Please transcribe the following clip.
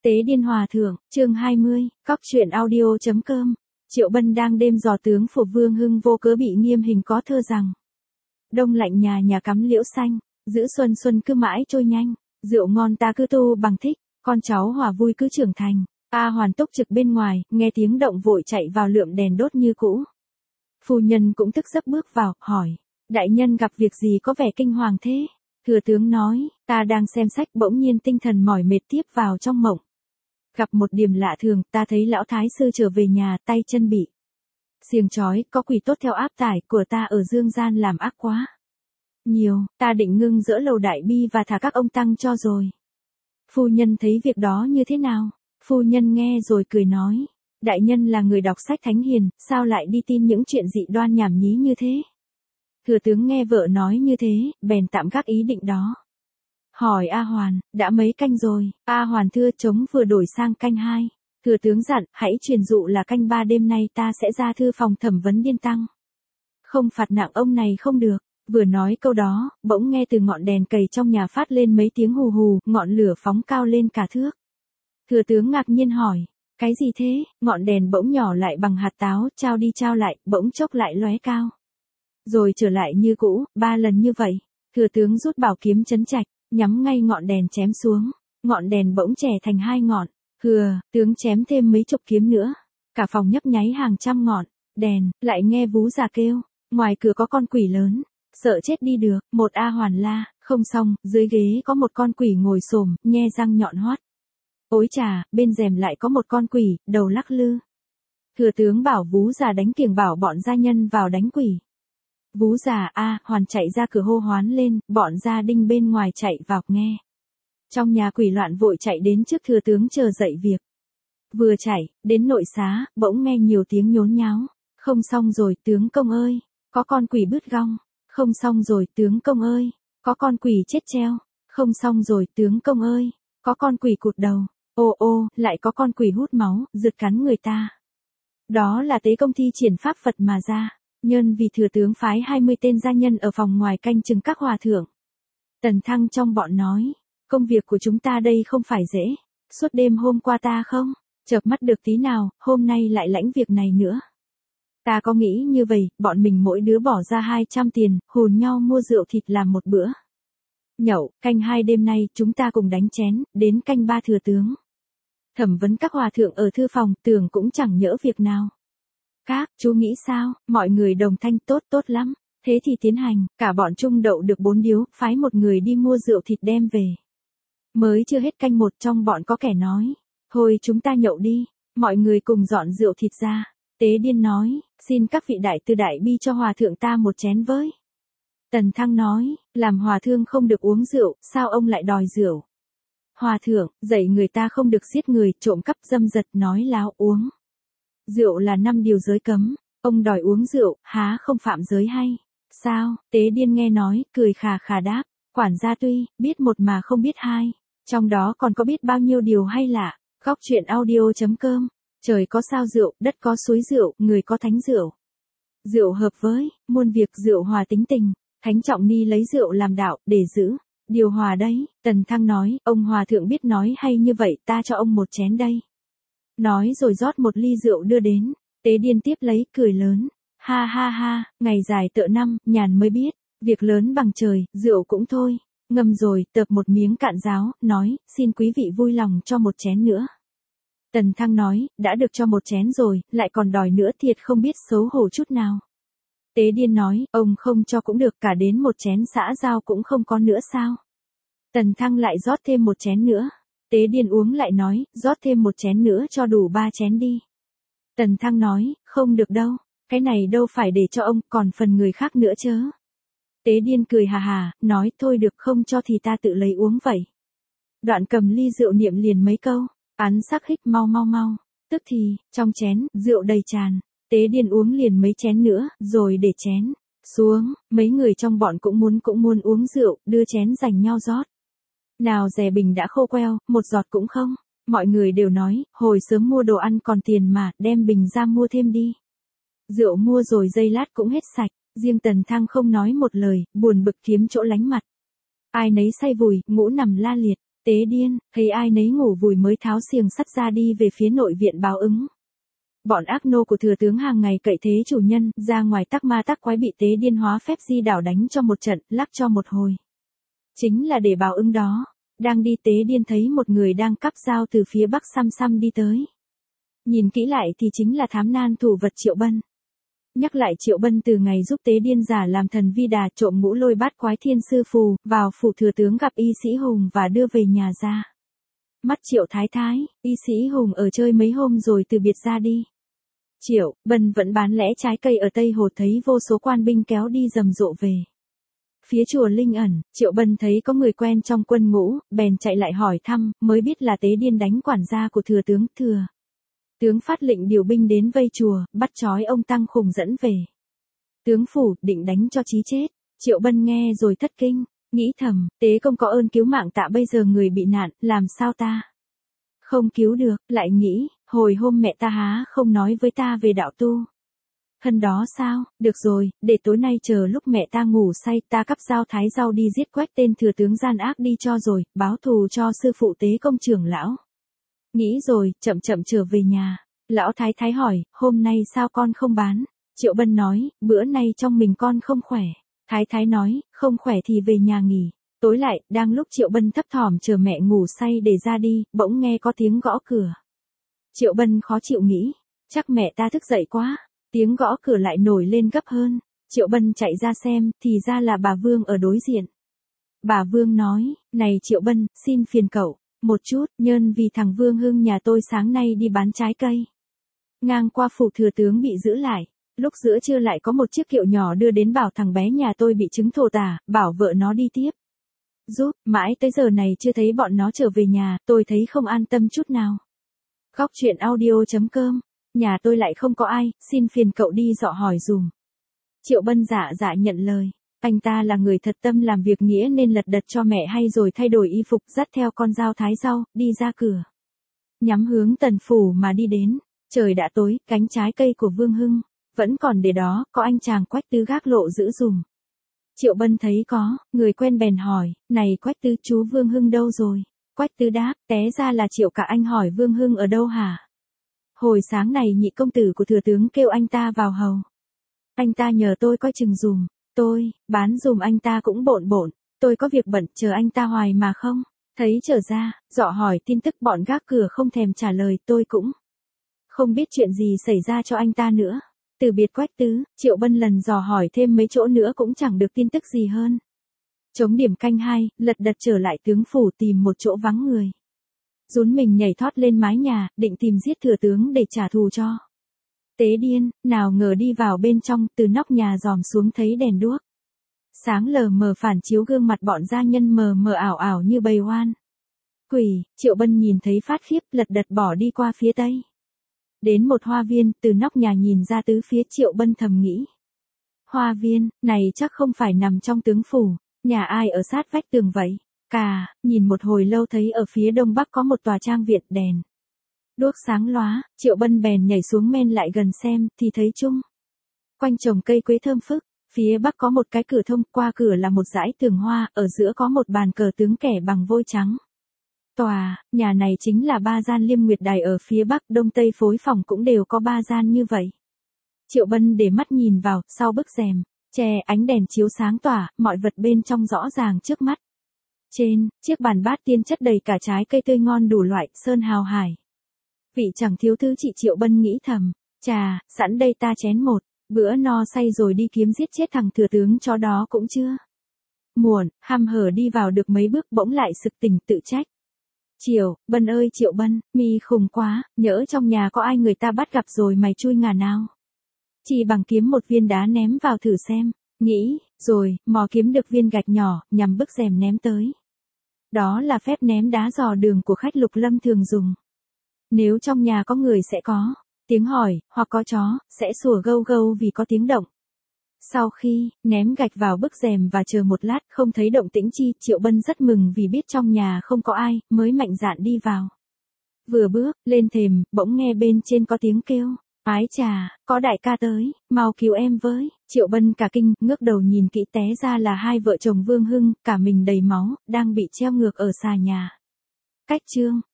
Tế điên hòa thượng, chương 20, cóc truyện audio.com. Triệu Bân đang đêm dò tướng phủ Vương Hưng vô cớ bị nghiêm hình có thơ rằng: đông lạnh nhà nhà cắm liễu xanh, giữ xuân xuân cứ mãi trôi nhanh, rượu ngon ta cứ tu bằng thích, con cháu hòa vui cứ trưởng thành. A Hoàn túc trực bên ngoài, nghe tiếng động vội chạy vào lượm đèn đốt như cũ. Phu nhân cũng tức giấc bước vào, hỏi: đại nhân gặp việc gì có vẻ kinh hoàng thế? Thừa tướng nói: ta đang xem sách bỗng nhiên tinh thần mỏi mệt tiếp vào trong mộng. Gặp một điểm lạ thường, ta thấy lão thái sư trở về nhà, tay chân bị xiềng trói, có quỷ tốt theo áp tải của ta ở dương gian làm ác quá nhiều, ta định ngưng dỡ lầu đại bi và thả các ông tăng cho rồi. Phu nhân thấy việc đó như thế nào? Phu nhân nghe rồi cười nói: đại nhân là người đọc sách thánh hiền, sao lại đi tin những chuyện dị đoan nhảm nhí như thế? Thừa tướng nghe vợ nói như thế, bèn tạm gác ý định đó. Hỏi A Hoàn: đã mấy canh rồi? A Hoàn thưa: trống vừa đổi sang canh 2. Thừa tướng dặn: hãy truyền dụ là canh 3 đêm nay ta sẽ ra thư phòng thẩm vấn Điên Tăng. Không phạt nặng ông này không được. Vừa nói câu đó, bỗng nghe từ ngọn đèn cầy trong nhà phát lên mấy tiếng hù hù, ngọn lửa phóng cao lên cả thước. Thừa tướng ngạc nhiên hỏi: cái gì thế? Ngọn đèn bỗng nhỏ lại bằng hạt táo, trao đi trao lại, bỗng chốc lại lóe cao, rồi trở lại như cũ, 3 lần như vậy. Thừa tướng rút bảo kiếm trấn trạch, nhắm ngay ngọn đèn chém xuống, ngọn đèn bỗng chẻ thành 2 ngọn. Tướng chém thêm mấy chục kiếm nữa, cả phòng nhấp nháy hàng trăm ngọn đèn. Lại nghe vú già kêu: ngoài cửa có con quỷ lớn, sợ chết đi được. Một A Hoàn la: không xong, dưới ghế có một con quỷ ngồi xổm, nhe răng nhọn hoắt. Ối chà, bên rèm lại có một con quỷ, đầu lắc lư. Thừa tướng bảo vú già đánh kiềng bảo bọn gia nhân vào đánh quỷ. Vú già A Hoàn chạy ra cửa hô hoán lên, bọn gia đinh bên ngoài chạy vào nghe. Trong nhà quỷ loạn vội chạy đến trước thừa tướng chờ dậy việc. Vừa chạy đến nội xá, bỗng nghe nhiều tiếng nhốn nháo. Không xong rồi tướng công ơi, có con quỷ bứt gong. Không xong rồi tướng công ơi, có con quỷ chết treo. Không xong rồi tướng công ơi, có con quỷ cụt đầu. Ô ô, lại có con quỷ hút máu, rượt cắn người ta. Đó là tế công thi triển pháp Phật mà ra. Nhân vì thừa tướng phái 20 tên gia nhân ở phòng ngoài canh chừng các hòa thượng. Tần Thăng trong bọn nói: công việc của chúng ta đây không phải dễ. Suốt đêm hôm qua ta không chợp mắt được tí nào, hôm nay lại lãnh việc này nữa. Ta có nghĩ như vậy, bọn mình mỗi đứa bỏ ra 200 tiền, hùn nhau mua rượu thịt làm một bữa nhậu. Canh 2 đêm nay chúng ta cùng đánh chén, đến canh 3 thừa tướng thẩm vấn các hòa thượng ở thư phòng, tưởng cũng chẳng nhỡ việc nào. Các chú nghĩ sao? Mọi người đồng thanh: tốt, tốt lắm. Thế thì tiến hành. Cả bọn Trung đậu được 4 điếu, phái một người đi mua rượu thịt đem về. Mới chưa hết canh 1, trong bọn có kẻ nói: thôi chúng ta nhậu đi. Mọi người cùng dọn rượu thịt ra. Tế Điên nói: xin các vị đại tư đại bi cho hòa thượng ta một chén với. Tần Thăng nói: làm hòa thượng không được uống rượu, sao ông lại đòi rượu? Hòa thượng, dạy người ta không được giết người, trộm cắp, dâm dật, nói láo, uống rượu là 5 điều giới cấm. Ông đòi uống rượu, há không phạm giới hay sao? Tế Điên nghe nói, cười khà khà đáp: quản gia tuy biết một mà không biết hai, trong đó còn có biết bao nhiêu điều hay lạ. Góc truyện audio.com. Trời có sao rượu, đất có suối rượu, người có thánh rượu. Rượu hợp với muôn việc, rượu hòa tính tình. Thánh Trọng Ni lấy rượu làm đạo, để giữ điều hòa đấy. Tần Thăng nói: ông hòa thượng biết nói hay như vậy, ta cho ông một chén đây. Nói rồi rót một ly rượu đưa đến. Tế Điên tiếp lấy, cười lớn: ha ha ha, ngày dài tợ năm, nhàn mới biết, việc lớn bằng trời, rượu cũng thôi. Ngâm rồi, tợp một miếng cạn ráo, nói: xin quý vị vui lòng cho một chén nữa. Tần Thăng nói: đã được cho một chén rồi, lại còn đòi nữa, thiệt không biết xấu hổ chút nào. Tế Điên nói: ông không cho cũng được, cả đến một chén xã giao cũng không có nữa sao? Tần Thăng lại rót thêm một chén nữa. Tế Điên uống lại nói: rót thêm một chén nữa cho đủ 3 chén đi. Tần Thăng nói: không được đâu, cái này đâu phải để cho ông, còn phần người khác nữa chớ. Tế Điên cười hà hà, nói: thôi được, không cho thì ta tự lấy uống vậy. Đoạn cầm ly rượu niệm liền mấy câu: án sắc hích mau mau mau. Tức thì, trong chén, rượu đầy tràn. Tế Điên uống liền mấy chén nữa, rồi để chén xuống. Mấy người trong bọn cũng muốn uống rượu, đưa chén giành nhau rót. Nào dè bình đã khô queo, một giọt cũng không. Mọi người đều nói: hồi sớm mua đồ ăn còn tiền mà, đem bình ra mua thêm đi. Rượu mua rồi giây lát cũng hết sạch. Riêng Tần Thăng không nói một lời, buồn bực kiếm chỗ lánh mặt. Ai nấy say vùi, ngủ nằm la liệt. Tế điên, thấy ai nấy ngủ vùi mới tháo xiềng sắt ra đi về phía nội viện báo ứng. Bọn ác nô của thừa tướng hàng ngày cậy thế chủ nhân, ra ngoài tắc ma tắc quái bị tế điên hóa phép di đảo đánh cho một trận, lắc cho một hồi. Chính là để báo ứng đó. Đang đi tế điên thấy một người đang cắp dao từ phía bắc xăm xăm đi tới. Nhìn kỹ lại thì chính là thám nan thủ vật Triệu Bân. Nhắc lại Triệu Bân từ ngày giúp tế điên giả làm thần vi đà trộm ngũ lôi bát quái thiên sư phù, vào phủ thừa tướng gặp y sĩ Hùng và đưa về nhà ra. Mắt Triệu thái thái, y sĩ Hùng ở chơi mấy hôm rồi từ biệt ra đi. Triệu Bân vẫn bán lẻ trái cây ở Tây Hồ thấy vô số quan binh kéo đi rầm rộ về. Phía chùa Linh Ẩn, Triệu Bân thấy có người quen trong quân ngũ, bèn chạy lại hỏi thăm, mới biết là tế điên đánh quản gia của thừa tướng. Thừa tướng phát lệnh điều binh đến vây chùa, bắt trói ông Tăng Khùng dẫn về. Tướng phủ định đánh cho chí chết. Triệu Bân nghe rồi thất kinh, nghĩ thầm, tế công có ơn cứu mạng tạ bây giờ người bị nạn, làm sao ta không cứu được, lại nghĩ, hồi hôm mẹ ta há không nói với ta về đạo tu. Thân đó sao, được rồi, để tối nay chờ lúc mẹ ta ngủ say ta cắp dao thái rau đi giết quét tên thừa tướng gian ác đi cho rồi, báo thù cho sư phụ tế công trưởng lão. Nghĩ rồi, chậm chậm trở về nhà. Lão thái thái hỏi, hôm nay sao con không bán? Triệu Bân nói, bữa nay trong mình con không khỏe. Thái thái nói, không khỏe thì về nhà nghỉ. Tối lại, đang lúc Triệu Bân thấp thỏm chờ mẹ ngủ say để ra đi, bỗng nghe có tiếng gõ cửa. Triệu Bân khó chịu nghĩ, chắc mẹ ta thức dậy quá. Tiếng gõ cửa lại nổi lên gấp hơn. Triệu Bân chạy ra xem, thì ra là bà Vương ở đối diện. Bà Vương nói, này Triệu Bân, xin phiền cậu một chút, nhân vì thằng Vương Hưng nhà tôi sáng nay đi bán trái cây. Ngang qua phủ thừa tướng bị giữ lại. Lúc giữa trưa lại có một chiếc kiệu nhỏ đưa đến bảo thằng bé nhà tôi bị chứng thổ tả, bảo vợ nó đi tiếp. Giúp, mãi tới giờ này chưa thấy bọn nó trở về nhà, tôi thấy không an tâm chút nào. Góc truyện audio.com. Nhà tôi lại không có ai, xin phiền cậu đi dọ hỏi dùm. Triệu Bân dạ dạ nhận lời. Anh ta là người thật tâm làm việc nghĩa nên lật đật cho mẹ hay rồi thay đổi y phục dắt theo con dao thái rau, đi ra cửa. Nhắm hướng Tần phủ mà đi đến. Trời đã tối, cánh trái cây của Vương Hưng vẫn còn để đó, có anh chàng Quách Tứ gác lộ giữ dùm. Triệu Bân thấy có, người quen bèn hỏi, này Quách Tứ chú Vương Hưng đâu rồi? Quách Tứ đáp, té ra là Triệu cả anh hỏi Vương Hưng ở đâu hả? Hồi sáng này nhị công tử của thừa tướng kêu anh ta vào hầu. Anh ta nhờ tôi coi chừng dùm, tôi bán dùm anh ta cũng bộn bộn, tôi có việc bận chờ anh ta hoài mà không. Thấy trở ra, dọ hỏi tin tức bọn gác cửa không thèm trả lời, tôi cũng không biết chuyện gì xảy ra cho anh ta nữa. Từ biệt Quách Tứ, Triệu Bân lần dò hỏi thêm mấy chỗ nữa cũng chẳng được tin tức gì hơn. Chống điểm canh 2, lật đật trở lại tướng phủ tìm một chỗ vắng người. Rún mình nhảy thoát lên mái nhà, định tìm giết thừa tướng để trả thù cho tế điên, nào ngờ đi vào bên trong, từ nóc nhà dòm xuống thấy đèn đuốc sáng lờ mờ phản chiếu gương mặt bọn gia nhân mờ mờ ảo ảo như bầy oan quỷ. Triệu Bân nhìn thấy phát khiếp, lật đật bỏ đi qua phía tây. Đến một hoa viên, từ nóc nhà nhìn ra tứ phía, Triệu Bân thầm nghĩ. Hoa viên, này chắc không phải nằm trong tướng phủ, nhà ai ở sát vách tường vậy? Nhìn một hồi lâu thấy ở phía đông bắc có một tòa trang viện đèn đuốc sáng lóa, Triệu Bân bèn nhảy xuống men lại gần xem, thì thấy chung quanh trồng cây quế thơm phức, phía bắc có một cái cửa thông, qua cửa là một dãy tường hoa, ở giữa có một bàn cờ tướng kẻ bằng vôi trắng. Tòa nhà này chính là ba gian Liêm Nguyệt Đài ở phía bắc, đông tây phối phòng cũng đều có ba gian như vậy. Triệu Bân để mắt nhìn vào, sau bức rèm che ánh đèn chiếu sáng tỏa, mọi vật bên trong rõ ràng trước mắt. Trên chiếc bàn bát tiên chất đầy cả trái cây tươi ngon đủ loại, sơn hào hải. Vị chẳng thiếu thứ chị. Triệu Bân nghĩ thầm, chà, sẵn đây ta chén một bữa no say rồi đi kiếm giết chết thằng thừa tướng chó đó cũng chưa muộn. Hăm hở đi vào được mấy bước bỗng lại sực tỉnh, tự trách. Triệu Bân ơi Triệu Bân, mi khùng quá, nhỡ trong nhà có ai người ta bắt gặp rồi mày chui ngả nào. Chỉ bằng kiếm một viên đá ném vào thử xem. Nghĩ rồi, mò kiếm được viên gạch nhỏ, nhằm bức rèm ném tới. Đó là phép ném đá dò đường của khách Lục Lâm thường dùng. Nếu trong nhà có người sẽ có tiếng hỏi, hoặc có chó sẽ sủa gâu gâu vì có tiếng động. Sau khi ném gạch vào bức rèm và chờ một lát không thấy động tĩnh chi, Triệu Bân rất mừng vì biết trong nhà không có ai, mới mạnh dạn đi vào. Vừa bước lên thềm, bỗng nghe bên trên có tiếng kêu. Ái chà, có đại ca tới, mau cứu em với. Triệu Bân cả kinh, ngước đầu nhìn kỹ té ra là hai vợ chồng Vương Hưng, cả mình đầy máu, đang bị treo ngược ở xà nhà. Cách chương